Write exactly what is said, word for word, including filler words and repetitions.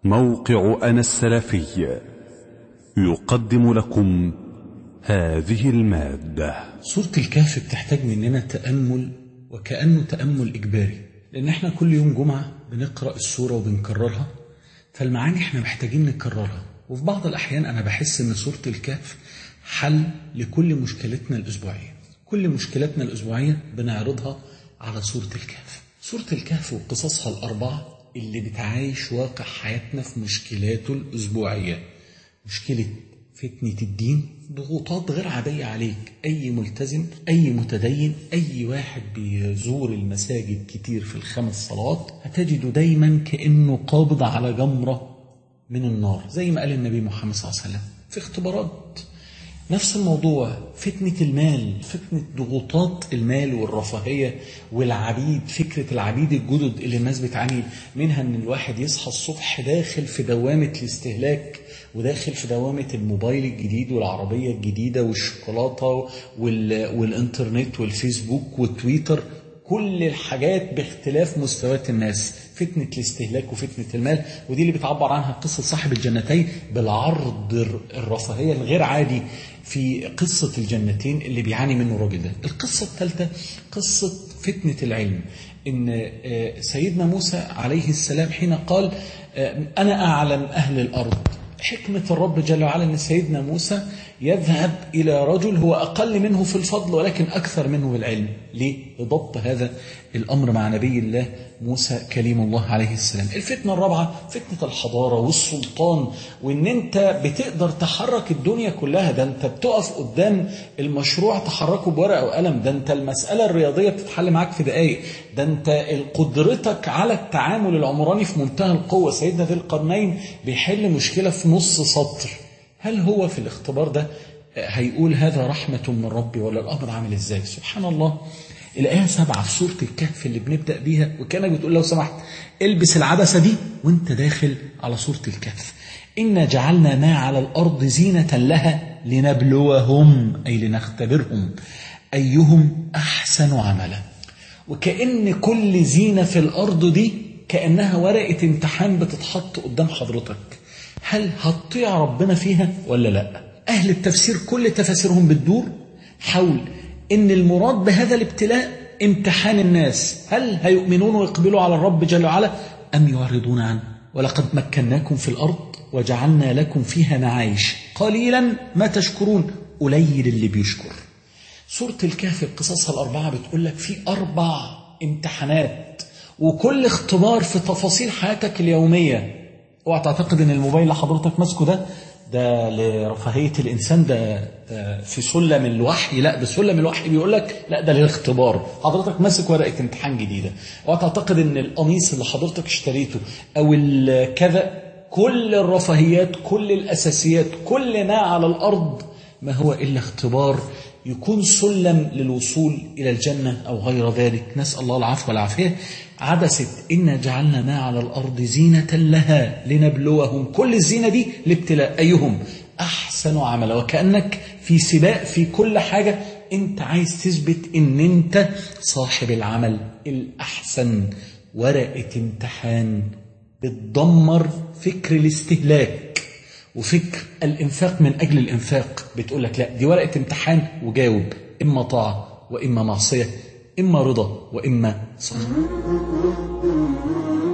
موقع أنا السلفي يقدم لكم هذه المادة. سورة الكهف بتحتاج مننا تأمل، وكأنه تأمل إجباري، لأن احنا كل يوم جمعة بنقرأ السورة وبنكررها، فالمعاني احنا محتاجين نكررها. وفي بعض الأحيان أنا بحس أن سورة الكهف حل لكل مشكلتنا الأسبوعية. كل مشكلتنا الأسبوعية بنعرضها على سورة الكهف. سورة الكهف وقصصها الأربعة اللي بتعايش واقع حياتنا في مشكلاته الأسبوعية. مشكلة فتنة الدين، ضغوطات غير عادية عليك. أي ملتزم، أي متدين، أي واحد بيزور المساجد كتير في الخمس صلوات هتجده دايما كأنه قابض على جمرة من النار، زي ما قال النبي محمد صلى الله عليه وسلم في اختبارات. نفس الموضوع فتنة المال، فتنة ضغوطات المال والرفاهية والعبيد، فكرة العبيد الجدد اللي الناس بتعاني منها، ان الواحد يصحى الصبح داخل في دوامة الاستهلاك، وداخل في دوامة الموبايل الجديد والعربية الجديدة والشوكولاتة والانترنت والفيسبوك والتويتر، كل الحاجات باختلاف مستويات الناس. فتنة الاستهلاك وفتنة المال، ودي اللي بتعبر عنها قصة صاحب الجنتين بالعرض الرفاهية الغير عادي في قصة الجنتين اللي بيعاني منه الراجل ده. القصة الثالثة قصة فتنة العلم، إن سيدنا موسى عليه السلام حين قال أنا أعلم أهل الأرض، حكمة الرب جل وعلا أن سيدنا موسى يذهب إلى رجل هو أقل منه في الفضل ولكن أكثر منه بالعلم. ليه؟ لضبط هذا الأمر مع نبي الله موسى كليم الله عليه السلام. الفتنة الرابعة فتنة الحضارة والسلطان، وإن أنت بتقدر تحرك الدنيا كلها. ده أنت بتقف قدام المشروع تحركه بورقة وقلم، ده أنت المسألة الرياضية بتتحل معاك في دقائق، ده أنت قدرتك على التعامل العمراني في منتهى القوة. سيدنا ذي القرنين بيحل مشكلة في نص سطر. هل هو في الاختبار ده هيقول هذا رحمة من ربي ولا الأمر عامل إزاي؟ سبحان الله. الآية سبعة في سورة الكهف اللي بنبدأ بيها، وكانك بتقول لو سمحت البس العدسة دي وانت داخل على سورة الكهف. إنا جعلنا ما على الأرض زينة لها لنبلوهم، أي لنختبرهم أيهم أحسن عملا. وكأن كل زينة في الأرض دي كأنها ورقة امتحان بتتحط قدام حضرتك. هل هتطيع ربنا فيها ولا لا؟ أهل التفسير كل تفاسيرهم بتدور حول إن المراد بهذا الابتلاء امتحان الناس، هل هيؤمنون ويقبلوا على الرب جل وعلا أم يعرضون عنه. ولقد مكناكم في الأرض وجعلنا لكم فيها معايش قليلا ما تشكرون، قليل اللي بيشكر. سورة الكهف قصصها الأربعة بتقول لك في أربع امتحانات، وكل اختبار في تفاصيل حياتك اليومية. اوعى تعتقد ان الموبايل اللي حضرتك ماسكه ده ده لرفاهية الإنسان، ده, ده في سلم الوحي. لا، ده سلم الوحي بيقول لك لا، ده للاختبار. حضرتك ماسك ورقة امتحان جديدة. اوعى تعتقد ان القميص اللي حضرتك اشتريته او الكذا، كل الرفاهيات، كل الأساسيات، كل ما على الأرض ما هو إلا اختبار يكون سلم للوصول إلى الجنة أو غير ذلك. نسأل الله العفو والعافية. عدسة إنا جعلنا ما على الأرض زينة لها لنبلوهم، كل الزينة دي لابتلاء أيهم أحسن عملا. وكأنك في سباق في كل حاجة، أنت عايز تثبت إن أنت صاحب العمل الأحسن. ورقة امتحان بتدمر فكر الاستهلاك وفكر الإنفاق من أجل الإنفاق. بتقول لك لا، دي ورقة امتحان وجاوب، إما طاعة وإما معصية، إما رضا وإما صبر.